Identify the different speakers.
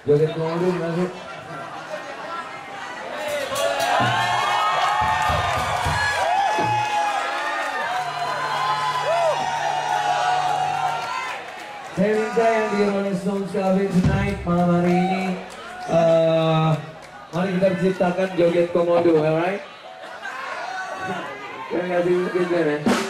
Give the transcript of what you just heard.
Speaker 1: Joget komodo masuk. Saya minta yang di Rolling Stones Cafe tonight malam hari ini, mari kita ciptakan joget komodo, alright? Kalian kasih mungkin kan ya?